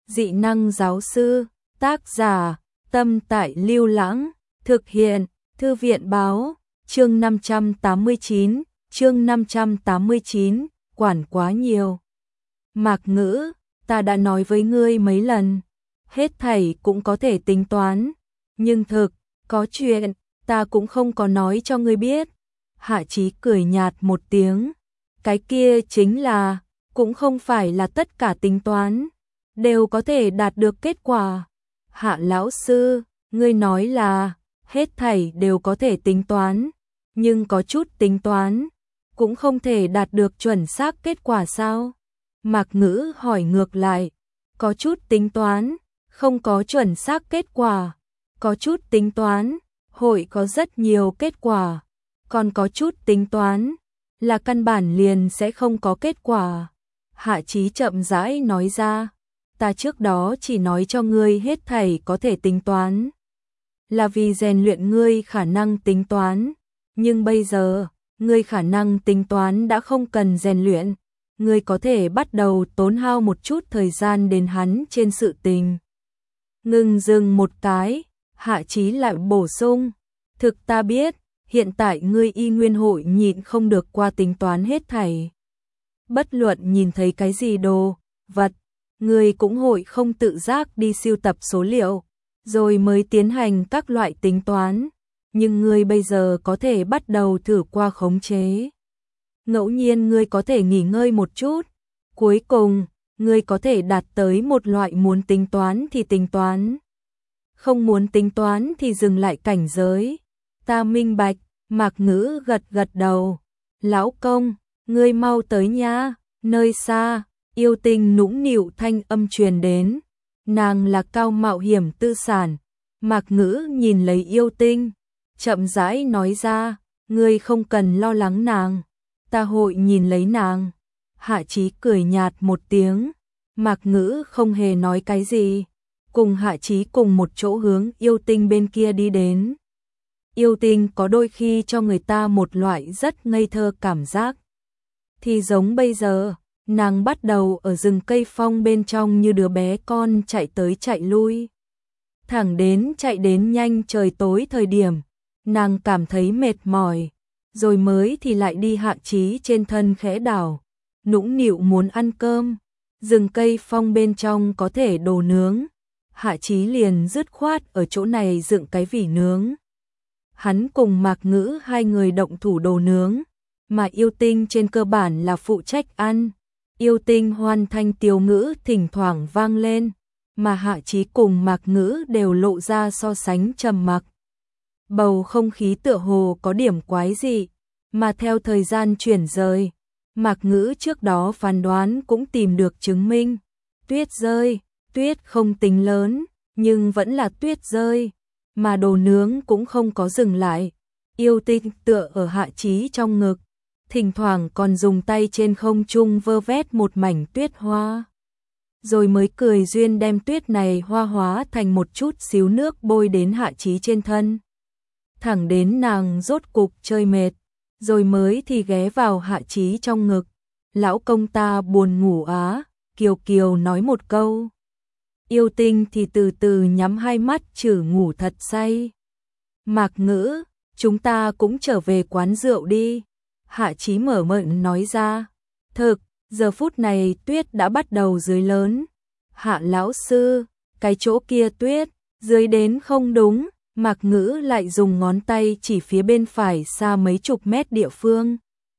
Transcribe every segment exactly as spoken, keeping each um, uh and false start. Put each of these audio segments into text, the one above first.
Dị năng giáo sư, tác giả, Tâm Tại Lưu Lãng, thực hiện, Thư viện báo, chương năm trăm tám mươi chín, chương năm trăm tám mươi chín, quản quá nhiều. Mạc Ngữ, ta đã nói với ngươi mấy lần, hết thảy cũng có thể tính toán, nhưng thực, có chuyện, ta cũng không có nói cho ngươi biết. Hạ Chí cười nhạt một tiếng, cái kia chính là, cũng không phải là tất cả tính toán đều có thể đạt được kết quả. Hạ lão sư, ngươi nói là, hết thảy đều có thể tính toán, nhưng có chút tính toán, cũng không thể đạt được chuẩn xác kết quả sao? Mạc Ngữ hỏi ngược lại, có chút tính toán, không có chuẩn xác kết quả, có chút tính toán, hội có rất nhiều kết quả, còn có chút tính toán, là căn bản liền sẽ không có kết quả. Hạ Chí chậm rãi nói ra, ta trước đó chỉ nói cho ngươi hết thảy có thể tính toán, là vì rèn luyện ngươi khả năng tính toán, nhưng bây giờ, ngươi khả năng tính toán đã không cần rèn luyện, ngươi có thể bắt đầu tốn hao một chút thời gian đến hắn trên sự tình. Ngừng dừng một cái, Hạ Chí lại bổ sung, thực ta biết, hiện tại ngươi y nguyên hội nhịn không được qua tính toán hết thảy. Bất luận nhìn thấy cái gì đồ, vật, ngươi cũng hội không tự giác đi sưu tập số liệu, rồi mới tiến hành các loại tính toán, nhưng ngươi bây giờ có thể bắt đầu thử qua khống chế. Ngẫu nhiên ngươi có thể nghỉ ngơi một chút, cuối cùng, ngươi có thể đạt tới một loại muốn tính toán thì tính toán, không muốn tính toán thì dừng lại cảnh giới. Ta minh bạch. Mạc Ngữ gật gật đầu, lão công, ngươi mau tới nha. Nơi xa, Yêu Tinh nũng nịu thanh âm truyền đến, nàng là cao mạo hiểm tư sản. Mạc Ngữ nhìn lấy Yêu Tinh, chậm rãi nói ra, ngươi không cần lo lắng nàng, ta hội nhìn lấy nàng. Hạ Chí cười nhạt một tiếng, Mạc Ngữ không hề nói cái gì, cùng Hạ Chí cùng một chỗ hướng Yêu Tinh bên kia đi đến. Yêu Tinh có đôi khi cho người ta một loại rất ngây thơ cảm giác. Thì giống bây giờ, nàng bắt đầu ở rừng cây phong bên trong như đứa bé con chạy tới chạy lui. Thẳng đến chạy đến nhanh trời tối thời điểm, nàng cảm thấy mệt mỏi, rồi mới thì lại đi Hạ Chí trên thân khẽ đảo, nũng nịu muốn ăn cơm. Rừng cây phong bên trong có thể đồ nướng, Hạ Chí liền dứt khoát ở chỗ này dựng cái vỉ nướng. Hắn cùng Mạc Ngữ hai người động thủ đồ nướng, mà Yêu Tinh trên cơ bản là phụ trách ăn. Yêu Tinh hoàn thành tiêu ngữ thỉnh thoảng vang lên, mà Hạ Chí cùng Mạc Ngữ đều lộ ra so sánh trầm mặc. Bầu không khí tựa hồ có điểm quái dị, mà theo thời gian chuyển rời, Mạc Ngữ trước đó phán đoán cũng tìm được chứng minh. Tuyết rơi, tuyết không tính lớn, nhưng vẫn là tuyết rơi. Mà đồ nướng cũng không có dừng lại. Yêu Tinh tựa ở Hạ Chí trong ngực, thỉnh thoảng còn dùng tay trên không trung vơ vét một mảnh tuyết hoa, rồi mới cười duyên đem tuyết này hoa hóa thành một chút xíu nước bôi đến Hạ Chí trên thân. Thẳng đến nàng rốt cục chơi mệt, rồi mới thì ghé vào Hạ Chí trong ngực. Lão công ta buồn ngủ á, Kiều Kiều nói một câu. Yêu Tinh thì từ từ nhắm hai mắt chử ngủ thật say. Mạc Ngữ, chúng ta cũng trở về quán rượu đi. Hạ Chí mở miệng nói ra. Thực, giờ phút này tuyết đã bắt đầu dưới lớn. Hạ lão sư, cái chỗ kia tuyết, dưới đến không đúng. Mạc Ngữ lại dùng ngón tay chỉ phía bên phải xa mấy chục mét địa phương.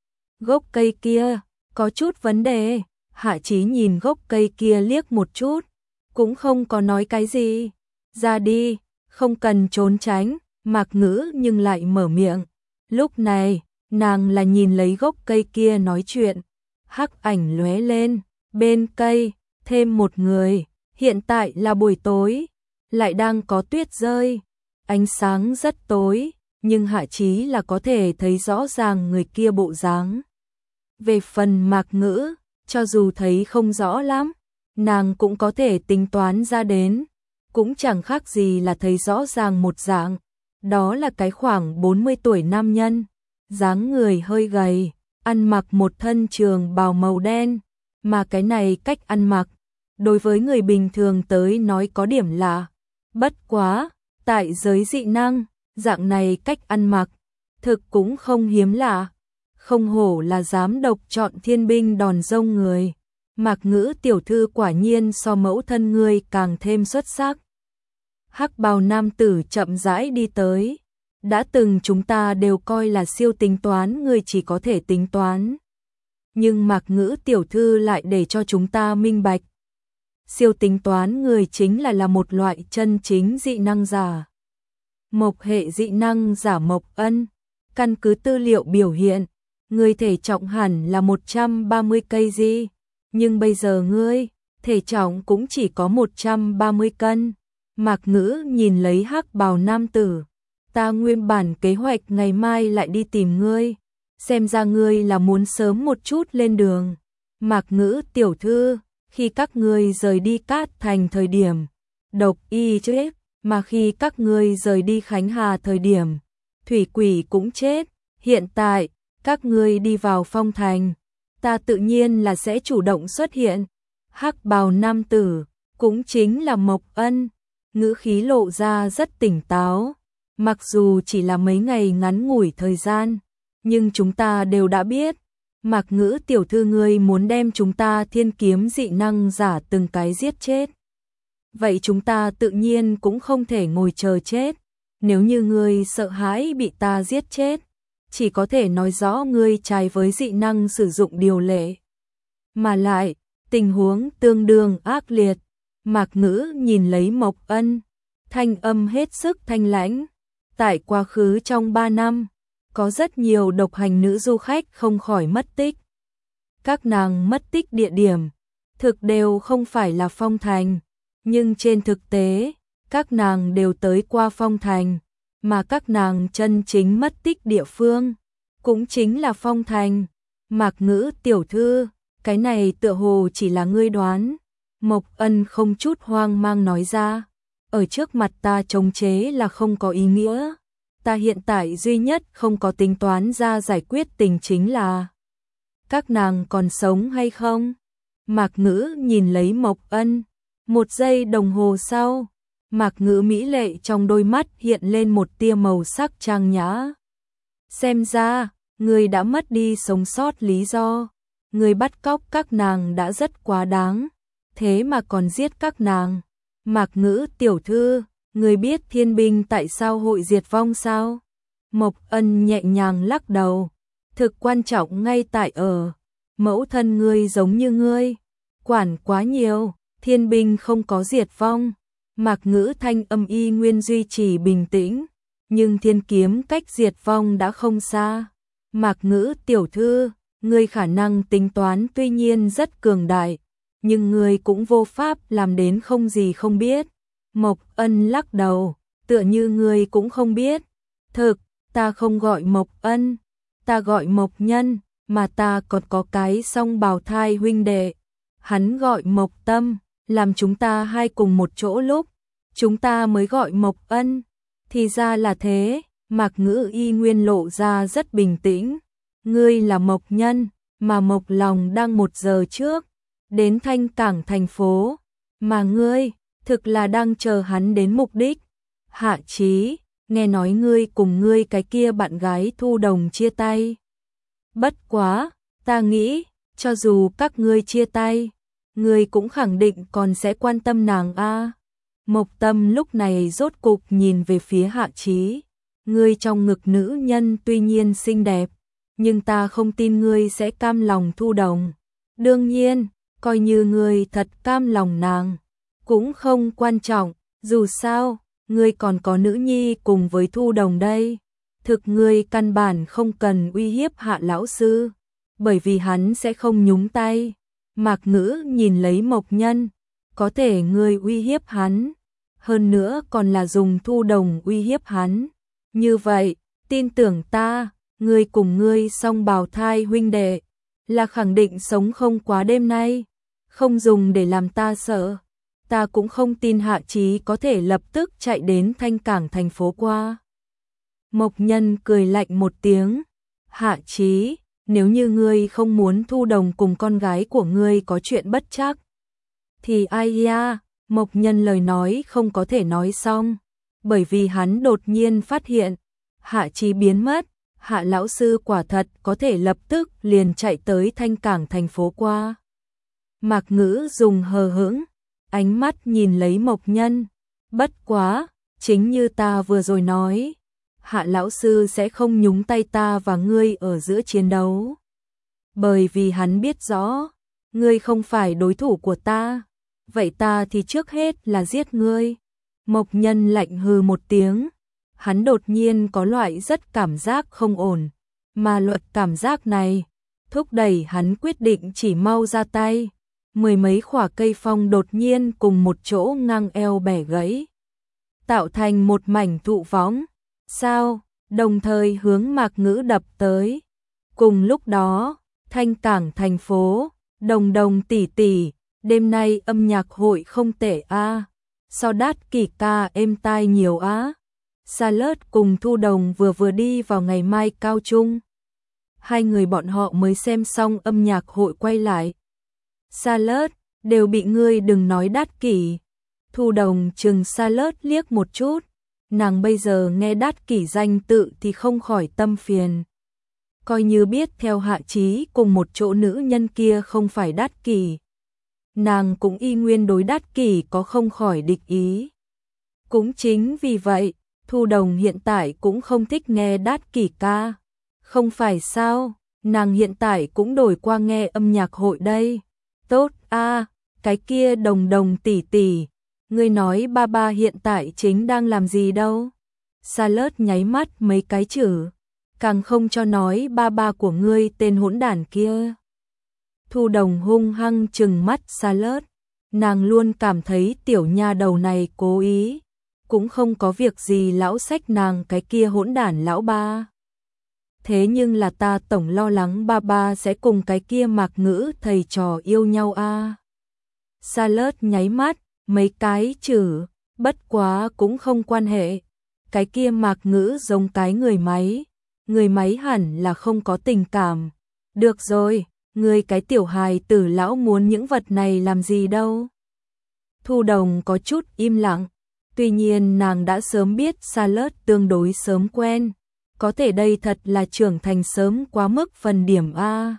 Gốc cây kia, có chút vấn đề. Hạ Chí nhìn gốc cây kia liếc một chút, cũng không có nói cái gì. Ra đi, không cần trốn tránh. Mạc Ngữ nhưng lại mở miệng. Lúc này, nàng là nhìn lấy gốc cây kia nói chuyện. Hắc ảnh lóe lên, bên cây, thêm một người. Hiện tại là buổi tối, lại đang có tuyết rơi. Ánh sáng rất tối, nhưng Hạ Chí là có thể thấy rõ ràng người kia bộ dáng. Về phần Mạc Ngữ, cho dù thấy không rõ lắm, nàng cũng có thể tính toán ra đến, cũng chẳng khác gì là thấy rõ ràng một dạng. Đó là cái khoảng bốn mươi tuổi nam nhân, dáng người hơi gầy, ăn mặc một thân trường bào màu đen, mà cái này cách ăn mặc, đối với người bình thường tới nói có điểm lạ. Bất quá, tại giới dị năng, dạng này cách ăn mặc, thực cũng không hiếm lạ. Không hổ là dám độc chọn thiên binh đòn rông người. Mạc Ngữ tiểu thư quả nhiên so mẫu thân ngươi càng thêm xuất sắc. Hắc bào nam tử chậm rãi đi tới. Đã từng chúng ta đều coi là siêu tính toán, ngươi chỉ có thể tính toán. Nhưng Mạc Ngữ tiểu thư lại để cho chúng ta minh bạch. Siêu tính toán người chính là là một loại chân chính dị năng giả. Mộc hệ dị năng giả Mộc Ân, căn cứ tư liệu biểu hiện, người thể trọng hẳn là một trăm ba mươi cây gì, nhưng bây giờ ngươi, thể trọng cũng chỉ có một trăm ba mươi cân. Mạc Ngữ nhìn lấy hắc bào nam tử, ta nguyên bản kế hoạch ngày mai lại đi tìm ngươi, xem ra ngươi là muốn sớm một chút lên đường. Mạc Ngữ tiểu thư, khi các ngươi rời đi Cát Thành thời điểm, độc y chết, mà khi các ngươi rời đi Khánh Hà thời điểm, thủy quỷ cũng chết. Hiện tại, các ngươi đi vào Phong Thành, ta tự nhiên là sẽ chủ động xuất hiện. Hắc bào nam tử, cũng chính là Mộc Ân, ngữ khí lộ ra rất tỉnh táo. Mặc dù chỉ là mấy ngày ngắn ngủi thời gian, nhưng chúng ta đều đã biết. Mạc Ngữ tiểu thư ngươi muốn đem chúng ta thiên kiếm dị năng giả từng cái giết chết. Vậy chúng ta tự nhiên cũng không thể ngồi chờ chết. Nếu như ngươi sợ hãi bị ta giết chết, chỉ có thể nói rõ ngươi trái với dị năng sử dụng điều lệ. Mà lại, tình huống tương đương ác liệt. Mạc Ngữ nhìn lấy Mộc Ân, thanh âm hết sức thanh lãnh. Tại quá khứ trong ba năm, có rất nhiều độc hành nữ du khách không khỏi mất tích. Các nàng mất tích địa điểm, thực đều không phải là Phong Thành, nhưng trên thực tế, các nàng đều tới qua Phong Thành, mà các nàng chân chính mất tích địa phương, cũng chính là Phong Thành. Mạc Ngữ tiểu thư, cái này tựa hồ chỉ là ngươi đoán. Mộc Ân không chút hoang mang nói ra, ở trước mặt ta chống chế là không có ý nghĩa. Ta hiện tại duy nhất không có tính toán ra giải quyết tình chính là các nàng còn sống hay không. Mạc Ngữ nhìn lấy Mộc Ân, một giây đồng hồ sau, Mạc Ngữ mỹ lệ trong đôi mắt hiện lên một tia màu sắc trang nhã. Xem ra, người đã mất đi sống sót lý do, người bắt cóc các nàng đã rất quá đáng, thế mà còn giết các nàng. Mạc Ngữ tiểu thư, người biết thiên binh tại sao hội diệt vong sao? Mộc Ân nhẹ nhàng lắc đầu, thực quan trọng ngay tại ở, mẫu thân ngươi giống như ngươi, quản quá nhiều, thiên binh không có diệt vong. Mạc Ngữ thanh âm y nguyên duy trì bình tĩnh, nhưng thiên kiếm cách diệt vong đã không xa. Mạc Ngữ tiểu thư, ngươi khả năng tính toán tuy nhiên rất cường đại, nhưng ngươi cũng vô pháp làm đến không gì không biết. Mộc Ân lắc đầu, tựa như ngươi cũng không biết. Thực, ta không gọi Mộc Ân, ta gọi Mộc Nhân, mà ta còn có cái song bào thai huynh đệ. Hắn gọi Mộc Tâm, làm chúng ta hai cùng một chỗ lúc, chúng ta mới gọi Mộc Ân. Thì ra là thế, Mạc Ngữ y nguyên lộ ra rất bình tĩnh. Ngươi là Mộc Nhân, mà Mộc Lòng đang một giờ trước đến Thanh Cảng thành phố, mà ngươi thực là đang chờ hắn đến mục đích. Hạ Chí, nghe nói ngươi cùng ngươi cái kia bạn gái Thu Đồng chia tay. Bất quá, ta nghĩ, cho dù các ngươi chia tay, ngươi cũng khẳng định còn sẽ quan tâm nàng a. Mộc Tâm lúc này rốt cục nhìn về phía Hạ Chí. Ngươi trong ngực nữ nhân tuy nhiên xinh đẹp, nhưng ta không tin ngươi sẽ cam lòng Thu Đồng. Đương nhiên, coi như ngươi thật cam lòng nàng, cũng không quan trọng, dù sao, ngươi còn có nữ nhi cùng với Thu Đồng đây. Thực ngươi căn bản không cần uy hiếp Hạ lão sư, bởi vì hắn sẽ không nhúng tay. Mạc Ngữ nhìn lấy Mộc Nhân, có thể ngươi uy hiếp hắn, hơn nữa còn là dùng Thu Đồng uy hiếp hắn. Như vậy, tin tưởng ta, ngươi cùng ngươi song bào thai huynh đệ là khẳng định sống không quá đêm nay, không dùng để làm ta sợ. Ta cũng không tin Hạ Chí có thể lập tức chạy đến Thanh Cảng thành phố qua. Mộc Nhân cười lạnh một tiếng. Hạ Chí, nếu như ngươi không muốn Thu Đồng cùng con gái của ngươi có chuyện bất trắc, Thì ai ya, Mộc Nhân lời nói không có thể nói xong, bởi vì hắn đột nhiên phát hiện, Hạ Chí biến mất, Hạ lão sư quả thật có thể lập tức liền chạy tới Thanh Cảng thành phố qua. Mạc Ngữ dùng hờ hững, ánh mắt nhìn lấy Mộc Nhân, bất quá, chính như ta vừa rồi nói, Hạ lão sư sẽ không nhúng tay ta và ngươi ở giữa chiến đấu. Bởi vì hắn biết rõ, ngươi không phải đối thủ của ta, vậy ta thì trước hết là giết ngươi. Mộc Nhân lạnh hừ một tiếng, hắn đột nhiên có loại rất cảm giác không ổn, mà loại cảm giác này thúc đẩy hắn quyết định chỉ mau ra tay. Mười mấy khỏa cây phong đột nhiên cùng một chỗ ngang eo bẻ gãy, tạo thành một mảnh thụ võng, sao, đồng thời hướng Mạc Ngữ đập tới. Cùng lúc đó, Thanh Cảng thành phố, Đồng Đồng tỷ tỷ, đêm nay âm nhạc hội không tệ a. So Đát Kỷ ca êm tai nhiều á. Salad cùng Thu Đồng vừa vừa đi vào ngày mai cao trung. Hai người bọn họ mới xem xong âm nhạc hội quay lại. Salad, đều bị ngươi đừng nói Đát Kỷ. Thu Đồng chừng Salad liếc một chút, nàng bây giờ nghe Đát Kỷ danh tự thì không khỏi tâm phiền. Coi như biết theo Hạ Chí cùng một chỗ nữ nhân kia không phải Đát Kỷ, nàng cũng y nguyên đối Đát Kỷ có không khỏi địch ý. Cũng chính vì vậy, Thu Đồng hiện tại cũng không thích nghe Đát Kỷ ca. Không phải sao, nàng hiện tại cũng đổi qua nghe âm nhạc hội đây. Tốt a, cái kia Đồng Đồng tỷ tỷ, ngươi nói ba ba hiện tại chính đang làm gì đâu? Salad nháy mắt mấy cái chữ, càng không cho nói ba ba của ngươi tên hỗn đản kia. Thu Đồng hung hăng trừng mắt Salad, nàng luôn cảm thấy tiểu nha đầu này cố ý, cũng không có việc gì lão xách nàng cái kia hỗn đản lão ba. Thế nhưng là ta tổng lo lắng ba ba sẽ cùng cái kia Mạc Ngữ thầy trò yêu nhau a. Salad nháy mắt mấy cái chữ, bất quá cũng không quan hệ. Cái kia Mạc Ngữ giống cái người máy, người máy hẳn là không có tình cảm. Được rồi, người cái tiểu hài tử lão muốn những vật này làm gì đâu. Thu Đồng có chút im lặng, tuy nhiên nàng đã sớm biết Salad tương đối sớm quen, có thể đây thật là trưởng thành sớm quá mức phần điểm a.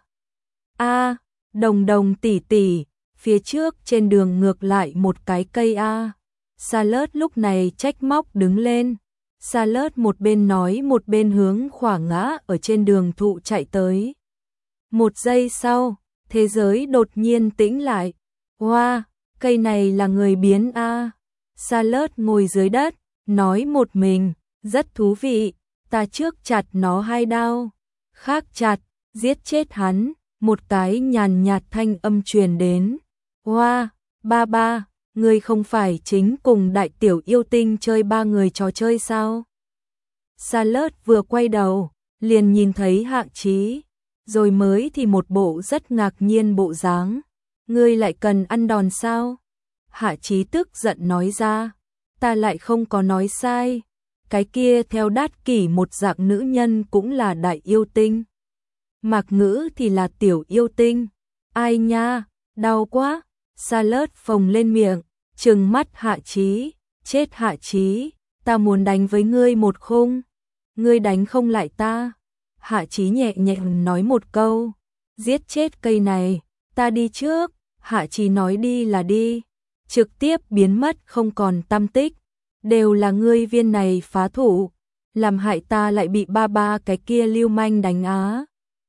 A, Đồng Đồng tỷ tỷ, phía trước trên đường ngược lại một cái cây a. Salad lúc này trách móc đứng lên. Salad một bên nói một bên hướng khỏa ngã ở trên đường thụ chạy tới. Một giây sau, thế giới đột nhiên tĩnh lại. Wow, cây này là người biến a. Salad ngồi dưới đất, nói một mình, rất thú vị, ta trước chặt nó hai đao, khác chặt, giết chết hắn, một cái nhàn nhạt thanh âm truyền đến. Wow, ba ba, ngươi không phải chính cùng đại tiểu yêu tinh chơi ba người trò chơi sao? Salad vừa quay đầu, liền nhìn thấy Hạ Chí, rồi mới thì một bộ rất ngạc nhiên bộ dáng. Ngươi lại cần ăn đòn sao? Hạ Chí tức giận nói ra, ta lại không có nói sai, cái kia theo Đát Kỷ một dạng nữ nhân cũng là đại yêu tinh. Mạc Ngữ thì là tiểu yêu tinh. Ai nha, đau quá. Salad phồng lên miệng, trừng mắt Hạ Chí, chết Hạ Chí, ta muốn đánh với ngươi một khung, ngươi đánh không lại ta. Hạ Chí nhẹ nhẹ nói một câu, giết chết cây này, ta đi trước. Hạ Chí nói đi là đi, trực tiếp biến mất không còn tăm tích, đều là ngươi viên này phá thủ, làm hại ta lại bị ba ba cái kia lưu manh đánh á.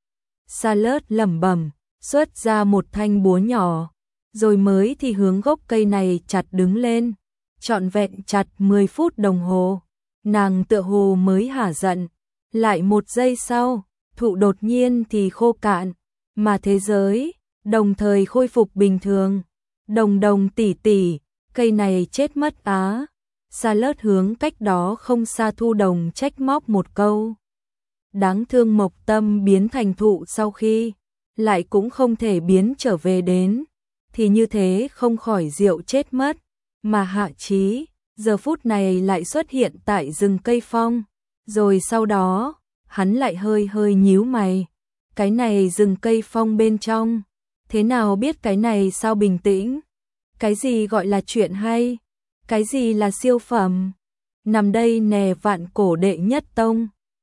Salad lẩm bẩm, xuất ra một thanh búa nhỏ, rồi mới thì hướng gốc cây này chặt đứng lên, trọn vẹn chặt mười phút đồng hồ, nàng tựa hồ mới hả giận, lại một giây sau, thụ đột nhiên thì khô cạn, mà thế giới đồng thời khôi phục bình thường. Đồng Đồng tỷ tỷ, cây này chết mất á. Salad hướng cách đó không xa Thu Đồng trách móc một câu. Đáng thương Mộc Tâm biến thành thụ sau khi lại cũng không thể biến trở về đến, thì như thế không khỏi rượu chết mất. Mà Hạ Chí giờ phút này lại xuất hiện tại rừng cây phong, rồi sau đó hắn lại hơi hơi nhíu mày, cái này rừng cây phong bên trong, thế nào biết cái này sao bình tĩnh? Cái gì gọi là chuyện hay? Cái gì là siêu phẩm? Nằm đây nè vạn cổ đệ nhất tông.